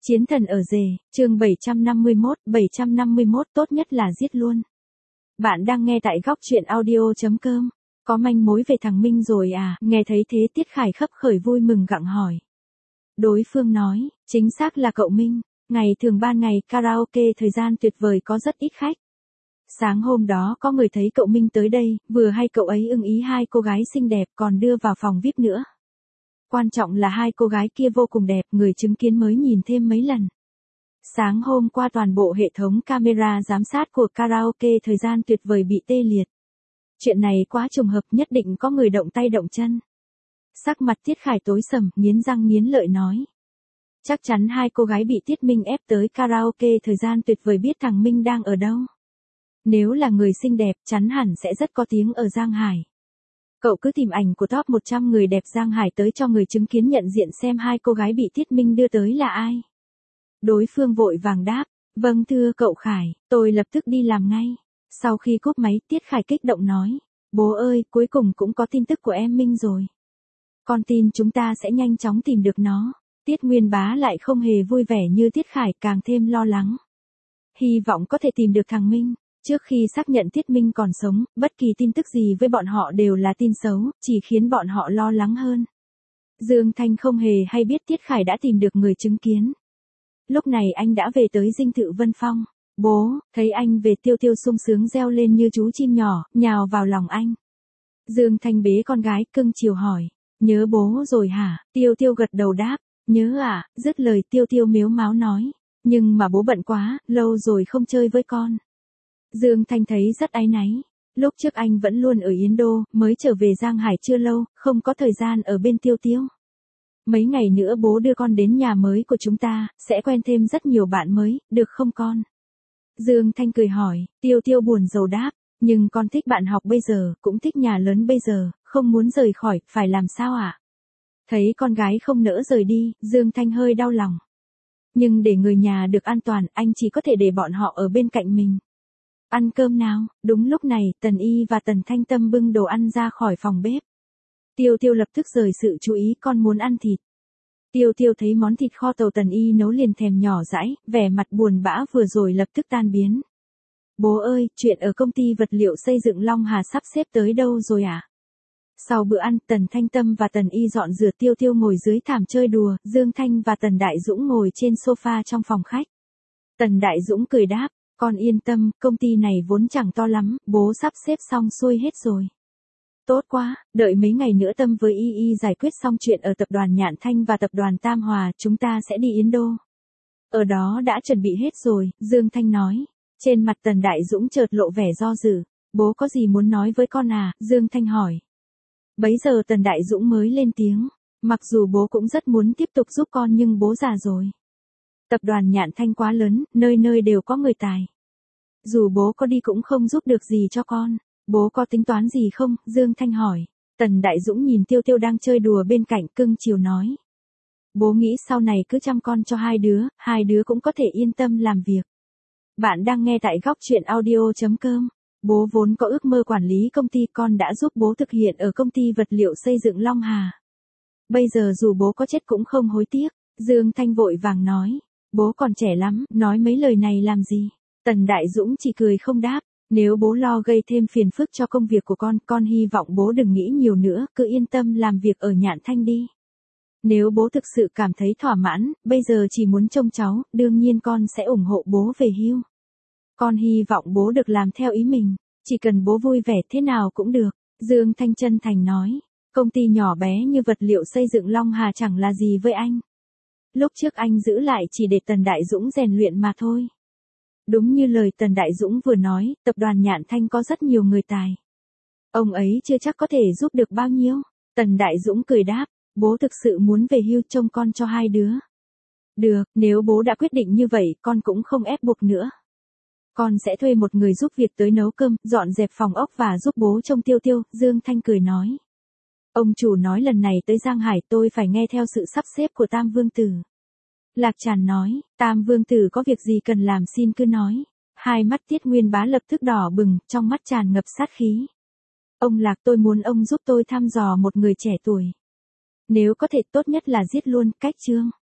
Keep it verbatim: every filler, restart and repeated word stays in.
Chiến thần ở rể, chương bảy trăm năm mươi mốt, bảy trăm năm mươi mốt tốt nhất là giết luôn. Bạn đang nghe tại góc truyện audio.com. Có manh mối về thằng Minh rồi à? Nghe thấy thế Tiết Khải khấp khởi vui mừng gặng hỏi. Đối phương nói, chính xác là cậu Minh. Ngày thường ban ngày karaoke thời gian tuyệt vời có rất ít khách. Sáng hôm đó có người thấy cậu Minh tới đây, vừa hay cậu ấy ưng ý hai cô gái xinh đẹp còn đưa vào phòng vi ai pi nữa. Quan trọng là hai cô gái kia vô cùng đẹp, người chứng kiến mới nhìn thêm mấy lần. Sáng hôm qua toàn bộ hệ thống camera giám sát của karaoke thời gian tuyệt vời bị tê liệt. Chuyện này quá trùng hợp, nhất định có người động tay động chân. Sắc mặt Tiết Khải tối sầm, nghiến răng nghiến lợi nói. Chắc chắn hai cô gái bị Tiết Minh ép tới karaoke thời gian tuyệt vời biết thằng Minh đang ở đâu. Nếu là người xinh đẹp chắn hẳn sẽ rất có tiếng ở Giang Hải. Cậu cứ tìm ảnh của top một trăm người đẹp Giang Hải tới cho người chứng kiến nhận diện xem hai cô gái bị Tiết Minh đưa tới là ai. Đối phương vội vàng đáp, vâng thưa cậu Khải, tôi lập tức đi làm ngay. Sau khi cúp máy Tiết Khải kích động nói, bố ơi, cuối cùng cũng có tin tức của em Minh rồi. Con tin chúng ta sẽ nhanh chóng tìm được nó. Tiết Nguyên Bá lại không hề vui vẻ như Tiết Khải, càng thêm lo lắng. Hy vọng có thể tìm được thằng Minh. Trước khi xác nhận Tiết Minh còn sống, bất kỳ tin tức gì với bọn họ đều là tin xấu, chỉ khiến bọn họ lo lắng hơn. Dương Thanh không hề hay biết Tiết Khải đã tìm được người chứng kiến. Lúc này anh đã về tới dinh thự Vân Phong. Bố, thấy anh về Tiêu Tiêu sung sướng reo lên như chú chim nhỏ, nhào vào lòng anh. Dương Thanh bế con gái cưng chiều hỏi, nhớ bố rồi hả? Tiêu Tiêu gật đầu đáp, nhớ à, dứt lời Tiêu Tiêu mếu máo nói, nhưng mà bố bận quá, lâu rồi không chơi với con. Dương Thanh thấy rất áy náy. Lúc trước anh vẫn luôn ở Yến Đô, mới trở về Giang Hải chưa lâu, không có thời gian ở bên Tiêu Tiêu. Mấy ngày nữa bố đưa con đến nhà mới của chúng ta, sẽ quen thêm rất nhiều bạn mới, được không con? Dương Thanh cười hỏi, Tiêu Tiêu buồn rầu đáp, nhưng con thích bạn học bây giờ, cũng thích nhà lớn bây giờ, không muốn rời khỏi, phải làm sao ạ? À? Thấy con gái không nỡ rời đi, Dương Thanh hơi đau lòng. Nhưng để người nhà được an toàn, anh chỉ có thể để bọn họ ở bên cạnh mình. Ăn cơm nào? Đúng lúc này, Tần Y và Tần Thanh Tâm bưng đồ ăn ra khỏi phòng bếp. Tiêu Tiêu lập tức rời sự chú ý, con muốn ăn thịt. Tiêu Tiêu thấy món thịt kho tàu Tần Y nấu liền thèm nhỏ dãi, vẻ mặt buồn bã vừa rồi lập tức tan biến. Bố ơi, chuyện ở công ty vật liệu xây dựng Long Hà sắp xếp tới đâu rồi ạ? À? Sau bữa ăn, Tần Thanh Tâm và Tần Y dọn rửa, Tiêu Tiêu ngồi dưới thảm chơi đùa, Dương Thanh và Tần Đại Dũng ngồi trên sofa trong phòng khách. Tần Đại Dũng cười đáp, con yên tâm, công ty này vốn chẳng to lắm, bố sắp xếp xong xuôi hết rồi. Tốt quá, đợi mấy ngày nữa Tâm với Y Y giải quyết xong chuyện ở tập đoàn Nhạn Thanh và tập đoàn Tam Hòa, chúng ta sẽ đi Yến Đô. Ở đó đã chuẩn bị hết rồi, Dương Thanh nói. Trên mặt Tần Đại Dũng chợt lộ vẻ do dự, bố có gì muốn nói với con à, Dương Thanh hỏi. Bấy giờ Tần Đại Dũng mới lên tiếng, mặc dù bố cũng rất muốn tiếp tục giúp con nhưng bố già rồi. Tập đoàn Nhạn Thanh quá lớn, nơi nơi đều có người tài. Dù bố có đi cũng không giúp được gì cho con. Bố có tính toán gì không? Dương Thanh hỏi. Tần Đại Dũng nhìn Tiêu Tiêu đang chơi đùa bên cạnh cưng chiều nói. Bố nghĩ sau này cứ chăm con cho hai đứa, hai đứa cũng có thể yên tâm làm việc. Bạn đang nghe tại góc truyện audio.com. Bố vốn có ước mơ quản lý công ty, con đã giúp bố thực hiện ở công ty vật liệu xây dựng Long Hà. Bây giờ dù bố có chết cũng không hối tiếc. Dương Thanh vội vàng nói. Bố còn trẻ lắm, nói mấy lời này làm gì? Tần Đại Dũng chỉ cười không đáp. Nếu bố lo gây thêm phiền phức cho công việc của con, con hy vọng bố đừng nghĩ nhiều nữa, cứ yên tâm làm việc ở Nhạn Thanh đi. Nếu bố thực sự cảm thấy thỏa mãn, bây giờ chỉ muốn trông cháu, đương nhiên con sẽ ủng hộ bố về hưu. Con hy vọng bố được làm theo ý mình, chỉ cần bố vui vẻ thế nào cũng được. Dương Thanh chân thành nói, công ty nhỏ bé như vật liệu xây dựng Long Hà chẳng là gì với anh. Lúc trước anh giữ lại chỉ để Tần Đại Dũng rèn luyện mà thôi. Đúng như lời Tần Đại Dũng vừa nói, tập đoàn Nhạn Thanh có rất nhiều người tài. Ông ấy chưa chắc có thể giúp được bao nhiêu. Tần Đại Dũng cười đáp, bố thực sự muốn về hưu trông con cho hai đứa. Được, nếu bố đã quyết định như vậy, con cũng không ép buộc nữa. Con sẽ thuê một người giúp việc tới nấu cơm, dọn dẹp phòng ốc và giúp bố trông Tiêu Tiêu, Dương Thanh cười nói. Ông chủ nói lần này tới Giang Hải tôi phải nghe theo sự sắp xếp của Tam Vương Tử. Lạc Tràn nói, Tam Vương Tử có việc gì cần làm xin cứ nói. Hai mắt Tiết Nguyên Bá lập tức đỏ bừng, trong mắt tràn ngập sát khí. Ông Lạc, tôi muốn ông giúp tôi thăm dò một người trẻ tuổi. Nếu có thể tốt nhất là giết luôn, cách chương.